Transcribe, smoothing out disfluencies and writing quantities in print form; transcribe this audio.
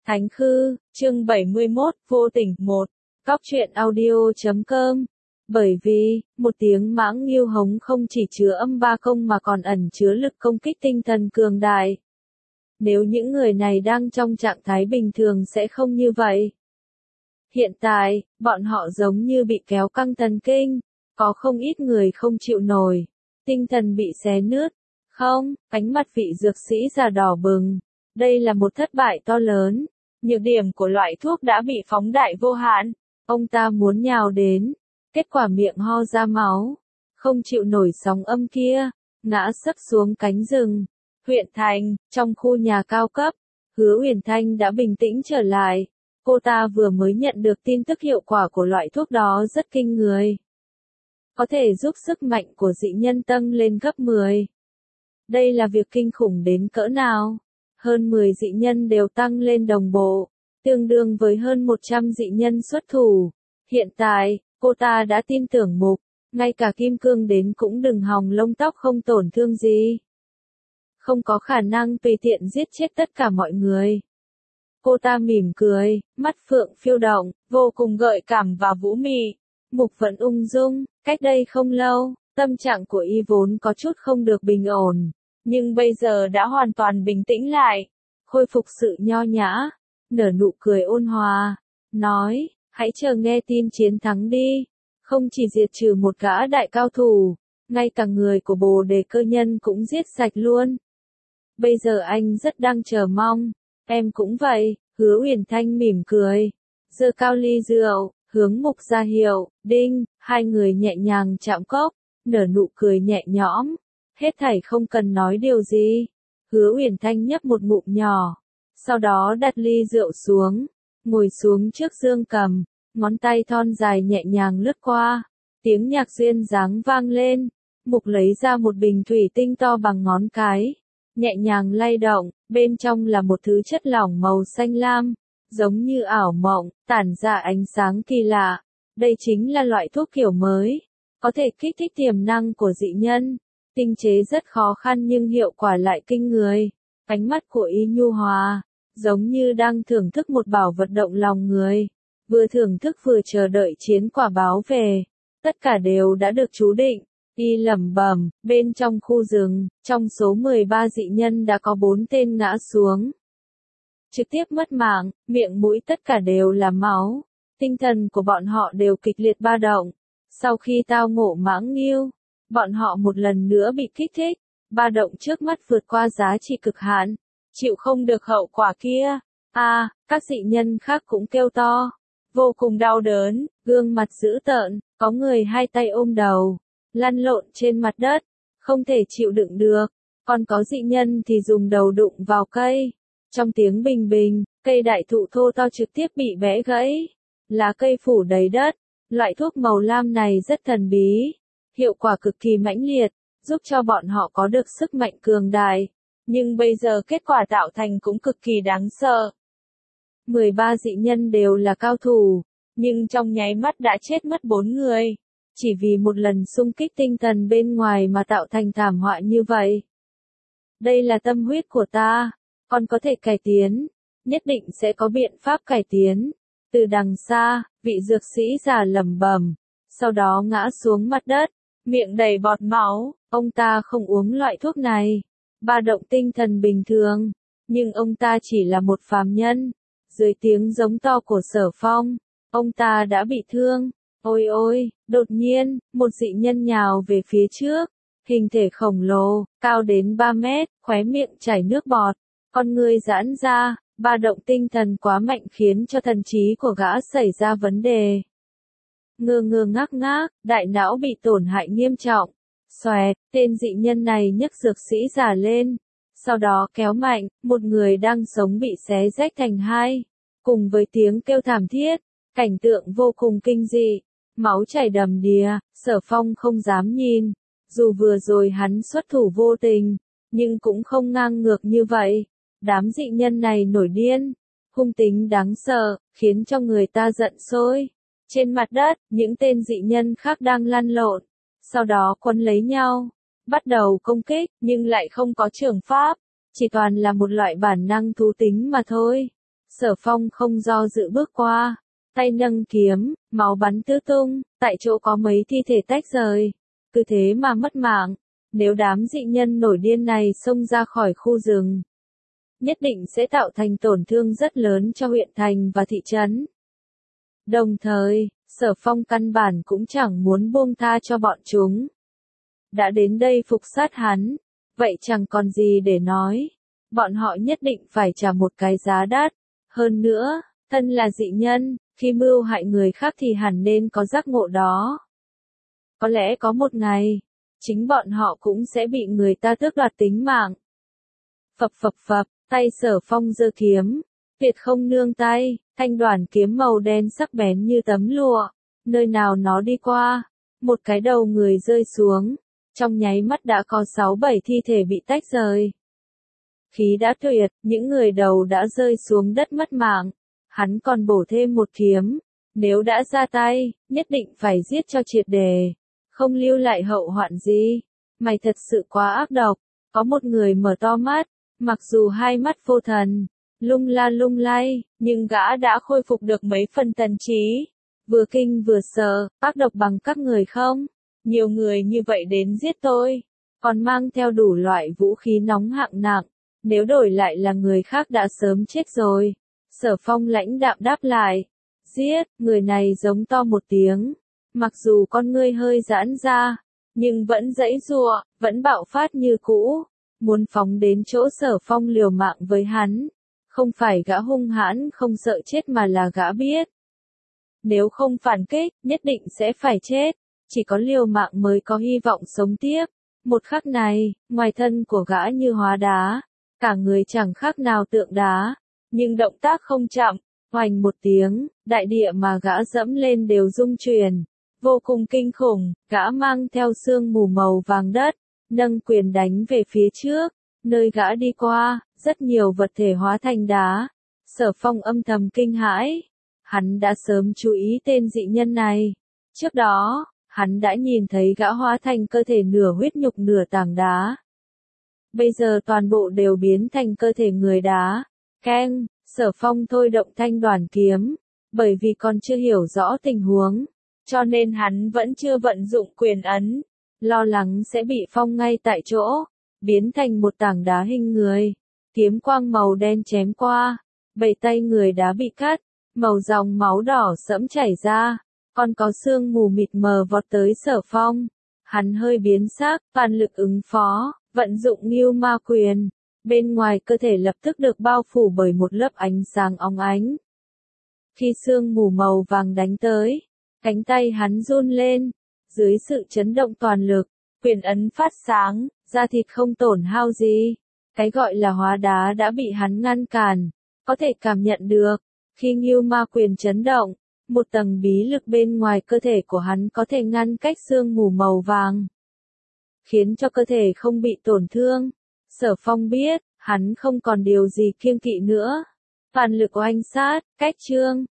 Thánh Khư, chương 71, vô tình 1. Góc truyện audio.com. Bởi vì, một tiếng mãng nghiêu hống không chỉ chứa âm ba công mà còn ẩn chứa lực công kích tinh thần cường đại. Nếu những người này đang trong trạng thái bình thường sẽ không như vậy. Hiện tại, bọn họ giống như bị kéo căng thần kinh, có không ít người không chịu nổi, tinh thần bị xé nứt. Không, ánh mắt vị dược sĩ già đỏ bừng. Đây là một thất bại to lớn. Nhược điểm của loại thuốc đã bị phóng đại vô hạn. Ông ta muốn nhào đến. Kết quả miệng ho ra máu. Không chịu nổi sóng âm kia. Ngã sấp xuống cánh rừng. Huyện thành, trong khu nhà cao cấp. Hứa Uyển Thanh đã bình tĩnh trở lại. Cô ta vừa mới nhận được tin tức hiệu quả của loại thuốc đó rất kinh người. Có thể giúp sức mạnh của dị nhân tăng lên gấp 10. Đây là việc kinh khủng đến cỡ nào? Hơn 10 dị nhân đều tăng lên đồng bộ, tương đương với hơn 100 dị nhân xuất thủ. Hiện tại, cô ta đã tin tưởng Mục, ngay cả kim cương đến cũng đừng hòng lông tóc không tổn thương gì. Không có khả năng tùy tiện giết chết tất cả mọi người. Cô ta mỉm cười, mắt phượng phiêu động, vô cùng gợi cảm và vũ mị. Mục vẫn ung dung, cách đây không lâu, tâm trạng của y vốn có chút không được bình ổn. Nhưng bây giờ đã hoàn toàn bình tĩnh lại, khôi phục sự nho nhã, nở nụ cười ôn hòa, nói, hãy chờ nghe tin chiến thắng đi, không chỉ diệt trừ một gã đại cao thủ, ngay cả người của Bồ Đề Cơ Nhân cũng giết sạch luôn. Bây giờ anh rất đang chờ mong, em cũng vậy, Hứa Uyển Thanh mỉm cười, giơ cao ly rượu, hướng Mục ra hiệu, đinh, hai người nhẹ nhàng chạm cốc, nở nụ cười nhẹ nhõm. Hết thảy không cần nói điều gì. Hứa Uyển Thanh nhấp một ngụm nhỏ. Sau đó đặt ly rượu xuống. Ngồi xuống trước dương cầm. Ngón tay thon dài nhẹ nhàng lướt qua. Tiếng nhạc duyên dáng vang lên. Mục lấy ra một bình thủy tinh to bằng ngón cái. Nhẹ nhàng lay động. Bên trong là một thứ chất lỏng màu xanh lam. Giống như ảo mộng, tản ra ánh sáng kỳ lạ. Đây chính là loại thuốc kiểu mới. Có thể kích thích tiềm năng của dị nhân. Tinh chế rất khó khăn nhưng hiệu quả lại kinh người. Ánh mắt của y nhu hòa, giống như đang thưởng thức một bảo vật động lòng người. Vừa thưởng thức vừa chờ đợi chiến quả báo về. Tất cả đều đã được chú định. Y lẩm bẩm, bên trong khu rừng, trong số 13 dị nhân đã có 4 tên ngã xuống. Trực tiếp mất mạng, miệng mũi tất cả đều là máu. Tinh thần của bọn họ đều kịch liệt ba động. Sau khi tao ngộ mãng nghiêu, bọn họ một lần nữa bị kích thích, ba động trước mắt vượt qua giá trị cực hạn, chịu không được hậu quả kia. Các dị nhân khác cũng kêu to, vô cùng đau đớn, gương mặt dữ tợn, có người hai tay ôm đầu, lăn lộn trên mặt đất, không thể chịu đựng được, còn có dị nhân thì dùng đầu đụng vào cây. Trong tiếng bình bình, cây đại thụ thô to trực tiếp bị bẻ gãy, lá cây phủ đầy đất, loại thuốc màu lam này rất thần bí. Hiệu quả cực kỳ mãnh liệt, giúp cho bọn họ có được sức mạnh cường đại. Nhưng bây giờ kết quả tạo thành cũng cực kỳ đáng sợ. 13 dị nhân đều là cao thủ, nhưng trong nháy mắt đã chết mất 4 người. Chỉ vì một lần xung kích tinh thần bên ngoài mà tạo thành thảm họa như vậy. Đây là tâm huyết của ta, còn có thể cải tiến, nhất định sẽ có biện pháp cải tiến. Từ đằng xa, vị dược sĩ già lẩm bẩm, sau đó ngã xuống mặt đất. Miệng đầy bọt máu, ông ta không uống loại thuốc này. Ba động tinh thần bình thường, nhưng ông ta chỉ là một phàm nhân. Dưới tiếng giống to của Sở Phong, ông ta đã bị thương. Ôi ôi, đột nhiên, một dị nhân nhào về phía trước. Hình thể khổng lồ, cao đến 3 mét, khóe miệng chảy nước bọt. Con người giãn ra, ba động tinh thần quá mạnh khiến cho thần trí của gã xảy ra vấn đề. Ngơ ngơ ngác ngác, đại não bị tổn hại nghiêm trọng. Xoẹt, tên dị nhân này nhấc dược sĩ già lên. Sau đó kéo mạnh, một người đang sống bị xé rách thành hai. Cùng với tiếng kêu thảm thiết, cảnh tượng vô cùng kinh dị. Máu chảy đầm đìa, Sở Phong không dám nhìn. Dù vừa rồi hắn xuất thủ vô tình, nhưng cũng không ngang ngược như vậy. Đám dị nhân này nổi điên, hung tính đáng sợ, khiến cho người ta giận sôi. Trên mặt đất, những tên dị nhân khác đang lăn lộn, sau đó quấn lấy nhau, bắt đầu công kích, nhưng lại không có trường pháp, chỉ toàn là một loại bản năng thú tính mà thôi. Sở Phong không do dự bước qua, tay nâng kiếm, máu bắn tứ tung, tại chỗ có mấy thi thể tách rời. Cứ thế mà mất mạng, nếu đám dị nhân nổi điên này xông ra khỏi khu rừng, nhất định sẽ tạo thành tổn thương rất lớn cho huyện thành và thị trấn. Đồng thời, Sở Phong căn bản cũng chẳng muốn buông tha cho bọn chúng. Đã đến đây phục sát hắn, vậy chẳng còn gì để nói. Bọn họ nhất định phải trả một cái giá đắt. Hơn nữa, thân là dị nhân, khi mưu hại người khác thì hẳn nên có giác ngộ đó. Có lẽ có một ngày, chính bọn họ cũng sẽ bị người ta tước đoạt tính mạng. Phập phập phập, tay Sở Phong giơ kiếm, tuyệt không nương tay, thanh đoàn kiếm màu đen sắc bén như tấm lụa, nơi nào nó đi qua, một cái đầu người rơi xuống, trong nháy mắt đã có 6-7 thi thể bị tách rời. Khí đã tuyệt, những người đầu đã rơi xuống đất mất mạng, hắn còn bổ thêm một kiếm, nếu đã ra tay, nhất định phải giết cho triệt đề, không lưu lại hậu hoạn gì. Mày thật sự quá ác độc. Có một người mở to mắt, mặc dù hai mắt vô thần, lung la lung lay, nhưng gã đã khôi phục được mấy phần thần trí. Vừa kinh vừa sợ, ác độc bằng các người không? Nhiều người như vậy đến giết tôi, còn mang theo đủ loại vũ khí nóng hạng nặng, nếu đổi lại là người khác đã sớm chết rồi. Sở Phong lãnh đạm đáp lại, giết, người này giống to một tiếng, mặc dù con ngươi hơi giãn ra, nhưng vẫn giãy giụa, vẫn bạo phát như cũ, muốn phóng đến chỗ Sở Phong liều mạng với hắn. Không phải gã hung hãn không sợ chết mà là gã biết, nếu không phản kích, nhất định sẽ phải chết, chỉ có liều mạng mới có hy vọng sống tiếp. Một khắc này, ngoài thân của gã như hóa đá, cả người chẳng khác nào tượng đá, nhưng động tác không chậm, hoành một tiếng, đại địa mà gã dẫm lên đều rung chuyển, vô cùng kinh khủng. Gã mang theo sương mù màu vàng đất, nâng quyền đánh về phía trước, nơi gã đi qua, rất nhiều vật thể hóa thành đá. Sở Phong âm thầm kinh hãi, hắn đã sớm chú ý tên dị nhân này. Trước đó, hắn đã nhìn thấy gã hóa thành cơ thể nửa huyết nhục nửa tảng đá. Bây giờ toàn bộ đều biến thành cơ thể người đá. Keng, Sở Phong thôi động thanh đoàn kiếm, bởi vì còn chưa hiểu rõ tình huống, cho nên hắn vẫn chưa vận dụng quyền ấn, lo lắng sẽ bị phong ngay tại chỗ, biến thành một tảng đá hình người. Kiếm quang màu đen chém qua, 7 tay người đá bị cắt, màu dòng máu đỏ sẫm chảy ra, còn có sương mù mịt mờ vọt tới Sở Phong. Hắn hơi biến sắc, toàn lực ứng phó, vận dụng Ngưu Ma Quyền. Bên ngoài cơ thể lập tức được bao phủ bởi một lớp ánh sáng óng ánh. Khi sương mù màu vàng đánh tới, cánh tay hắn run lên, dưới sự chấn động toàn lực, quyền ấn phát sáng, da thịt không tổn hao gì. Cái gọi là hóa đá đã bị hắn ngăn cản, có thể cảm nhận được. Khi Ngưu Ma Quyền chấn động, một tầng bí lực bên ngoài cơ thể của hắn có thể ngăn cách sương mù màu vàng, khiến cho cơ thể không bị tổn thương. Sở Phong biết, hắn không còn điều gì kiêng kỵ nữa. Toàn lực oanh sát, cách chương.